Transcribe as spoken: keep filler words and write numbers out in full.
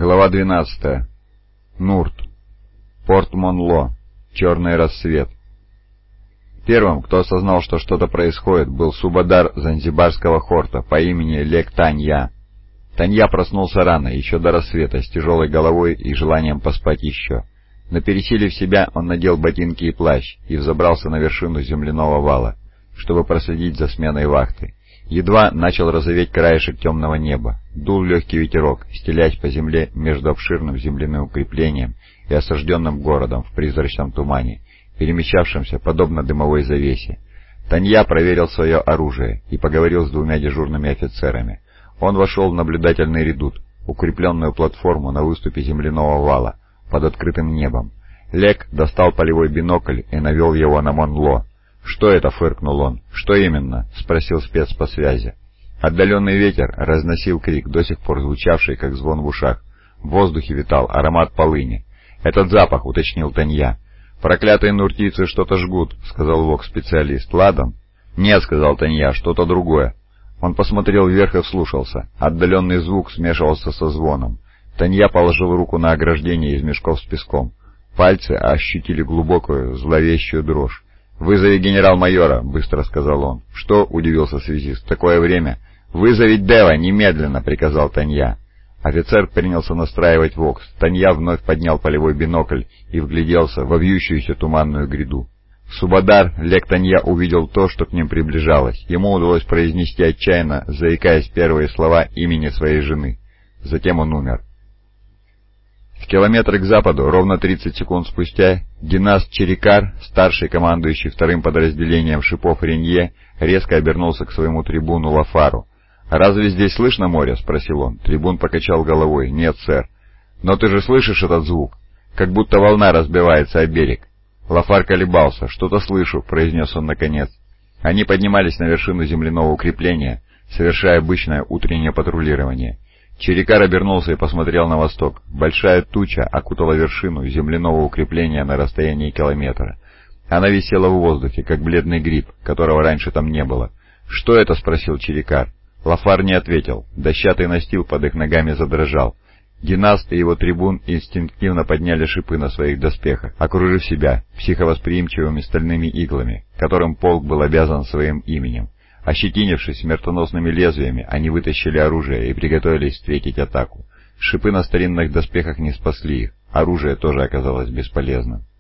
Глава двенадцатая. Нурт. Порт Монло. Черный рассвет. Первым, кто осознал, что что-то происходит, был субадар занзибарского хорта по имени Лек Танья. Танья проснулся рано, еще до рассвета, с тяжелой головой и желанием поспать еще. Но пересилив себя, он надел ботинки и плащ и взобрался на вершину земляного вала, чтобы проследить за сменой вахты. Едва начал розоветь краешек темного неба, дул легкий ветерок, стелясь по земле между обширным земляным укреплением и осажденным городом в призрачном тумане, перемещавшимся подобно дымовой завесе. Танья проверил свое оружие и поговорил с двумя дежурными офицерами. Он вошел в наблюдательный редут, укрепленную платформу на выступе земляного вала, под открытым небом. Лек достал полевой бинокль и навел его на Монло. «Что это?» — фыркнул он. «Что именно?» — спросил спец по связи. Отдаленный ветер разносил крик, до сих пор звучавший, как звон в ушах. В воздухе витал аромат полыни. «Этот запах», — уточнил Танья. «Проклятые нуртийцы что-то жгут», — сказал вок-специалист. «Ладан?» «Нет», — сказал Танья, — «что-то другое». Он посмотрел вверх и вслушался. Отдаленный звук смешивался со звоном. Танья положил руку на ограждение из мешков с песком. Пальцы ощутили глубокую, зловещую дрожь. «Вызови генерал-майора», — быстро сказал он. «Что?» — удивился связист. «В такое время?» «Вызови Дева немедленно», — приказал Танья. Офицер принялся настраивать вокс. Танья вновь поднял полевой бинокль и вгляделся во вьющуюся туманную гряду. Субадар Лек Танья увидел то, что к ним приближалось. Ему удалось произнести отчаянно, заикаясь первые слова имени своей жены. Затем он умер. В километре к западу, ровно тридцать секунд спустя, Династ Черикар, старший командующий вторым подразделением шипов Ренье, резко обернулся к своему трибуну Лафару. «Разве здесь слышно море?» — спросил он. Трибун покачал головой. «Нет, сэр». «Но ты же слышишь этот звук? Как будто волна разбивается о берег». Лафар колебался. «Что-то слышу», — произнес он наконец. Они поднимались на вершину земляного укрепления, совершая обычное утреннее патрулирование. Черикар обернулся и посмотрел на восток. Большая туча окутала вершину земляного укрепления на расстоянии километра. Она висела в воздухе, как бледный гриб, которого раньше там не было. «Что это?» — спросил Черикар. Лафар не ответил. Дощатый настил под их ногами задрожал. Династ и его трибун инстинктивно подняли шипы на своих доспехах, окружив себя психовосприимчивыми стальными иглами, которым полк был обязан своим именем. Ощетинившись смертоносными лезвиями, они вытащили оружие и приготовились встретить атаку. Шипы на старинных доспехах не спасли их, оружие тоже оказалось бесполезным.